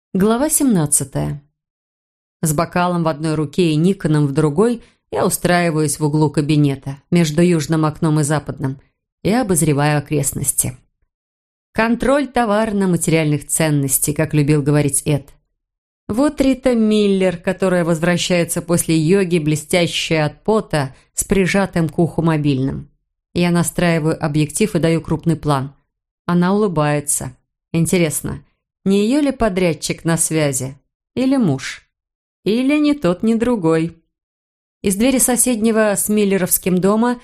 Глава 17. С бокалом в одной руке и Никоном в другой я устраиваюсь в углу кабинета между южным окном и западным и обозреваю окрестности. Контроль товарно-материальных ценностей, как любил говорить Эд. Вот Рита Миллер, которая возвращается после йоги, блестящая от пота, с прижатым к уху мобильным. Я настраиваю объектив и даю крупный план. Она улыбается. Интересно, не ее ли подрядчик на связи? Или муж? Или ни тот, ни другой? Из двери соседнего с Миллеровским дома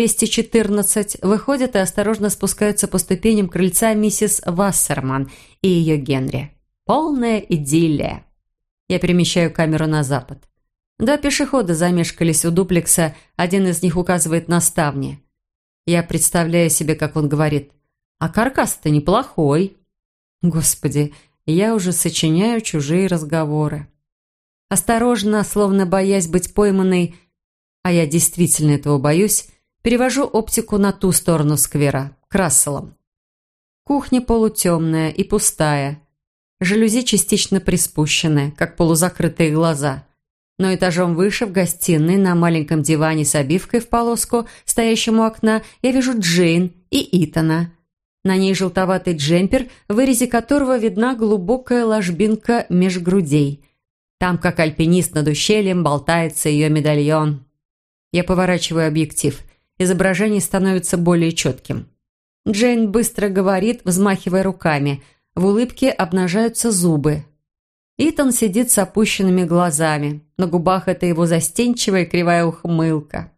214 выходят и осторожно спускаются по ступеням крыльца миссис Вассерман и ее Генри. Полная идиллия. Я перемещаю камеру на запад. Два пешехода замешкались у дуплекса, один из них указывает на ставни. Я представляю себе, как он говорит: «А каркас-то неплохой». Господи, я уже сочиняю чужие разговоры. Осторожно, словно боясь быть пойманной, а я действительно этого боюсь, перевожу оптику на ту сторону сквера, к Расселам. Кухня полутемная и пустая. Жалюзи частично приспущены, как полузакрытые глаза. Но этажом выше, в гостиной, на маленьком диване с обивкой в полоску, стоящем у окна, я вижу Джейн и Итана. На ней желтоватый джемпер, в вырезе которого видна глубокая ложбинка меж грудей. Там, как альпинист над ущельем, болтается ее медальон. Я поворачиваю объектив. Изображение становится более четким. Джейн быстро говорит, взмахивая руками. В улыбке обнажаются зубы. Итан сидит с опущенными глазами. На губах это его застенчивая кривая ухмылка.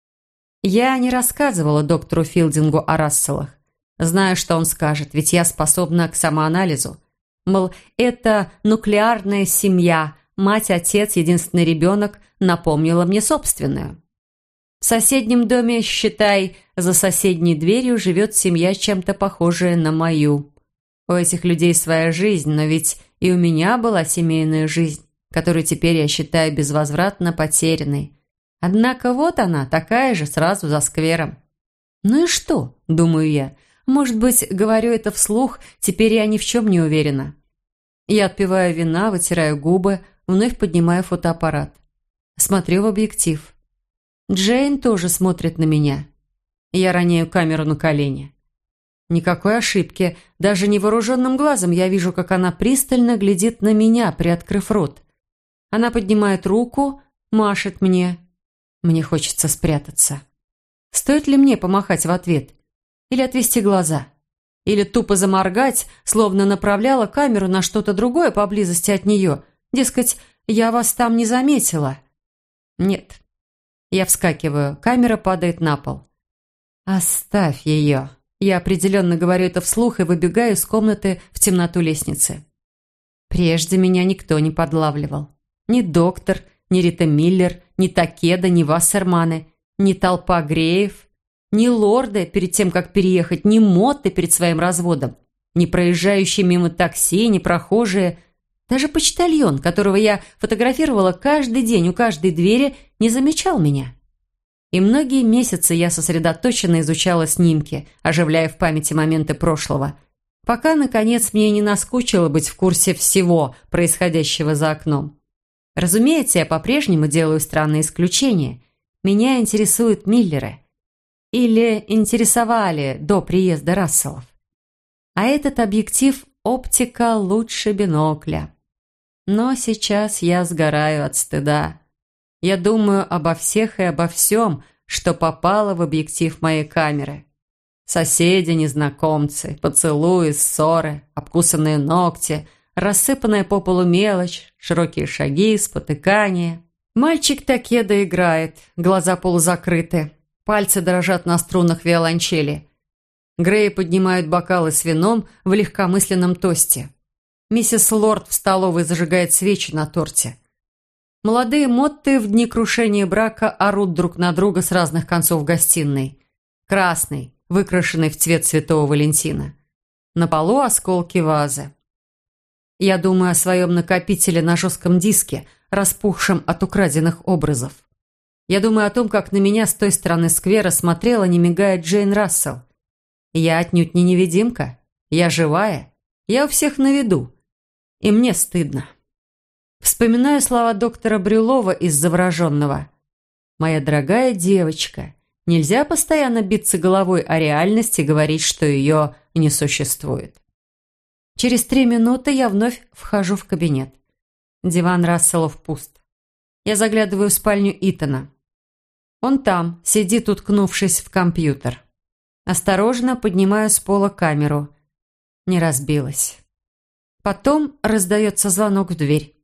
Я не рассказывала доктору Филдингу о Расселах. Знаю, что он скажет, ведь я способна к самоанализу. Мол, это нуклеарная семья, мать, отец, единственный ребенок, напомнила мне собственную. В соседнем доме, считай, за соседней дверью живет семья, чем-то похожая на мою. У этих людей своя жизнь, но ведь и у меня была семейная жизнь, которую теперь я считаю безвозвратно потерянной. Однако вот она, такая же, сразу за сквером. Ну и что, думаю я. Может быть, говорю это вслух, теперь я ни в чем не уверена. Я отпиваю вина, вытираю губы, вновь поднимаю фотоаппарат. Смотрю в объектив. Джейн тоже смотрит на меня. Я роняю камеру на колени. Никакой ошибки. Даже невооруженным глазом я вижу, как она пристально глядит на меня, приоткрыв рот. Она поднимает руку, машет мне. Мне хочется спрятаться. Стоит ли мне помахать в ответ? Или отвести глаза? Или тупо заморгать, словно направляла камеру на что-то другое поблизости от нее? Дескать, я вас там не заметила. Нет. Я вскакиваю, камера падает на пол. «Оставь ее». Я определенно говорю это вслух и выбегаю из комнаты в темноту лестницы. Прежде меня никто не подлавливал. Ни доктор, ни Рита Миллер, ни Такеда, ни Вассерманы, ни толпа Греев, ни лорды перед тем, как переехать, ни Мотты перед своим разводом, ни проезжающие мимо такси, ни прохожие. Даже почтальон, которого я фотографировала каждый день у каждой двери, не замечал меня. И многие месяцы я сосредоточенно изучала снимки, оживляя в памяти моменты прошлого, пока, наконец, мне не наскучило быть в курсе всего происходящего за окном. Разумеется, я по-прежнему делаю странные исключения. Меня интересуют Миллеры. Или интересовали до приезда Расселов. А этот объектив – оптика лучше бинокля. Но сейчас я сгораю от стыда. Я думаю обо всех и обо всем, что попало в объектив моей камеры. Соседи, незнакомцы, поцелуи, ссоры, обкусанные ногти, рассыпанная по полу мелочь, широкие шаги, спотыкания. Мальчик Такеда играет, глаза полузакрыты. Пальцы дрожат на струнах виолончели. Греи поднимают бокалы с вином в легкомысленном тосте. Миссис Лорд в столовой зажигает свечи на торте. Молодые Мотты в дни крушения брака орут друг на друга с разных концов гостиной. Красный, выкрашенный в цвет Святого Валентина. На полу осколки вазы. Я думаю о своем накопителе на жестком диске, распухшем от украденных образов. Я думаю о том, как на меня с той стороны сквера смотрела, не мигая, Джейн Рассел. Я отнюдь не невидимка. Я живая. Я у всех на виду. И мне стыдно. Вспоминаю слова доктора Брюлова из «Завороженного». «Моя дорогая девочка, нельзя постоянно биться головой о реальности и говорить, что ее не существует». Через 3 минуты я вновь вхожу в кабинет. Диван Расселов пуст. Я заглядываю в спальню Итана. Он там, сидит, уткнувшись в компьютер. Осторожно поднимаю с пола камеру. Не разбилась. Потом раздается звонок в дверь.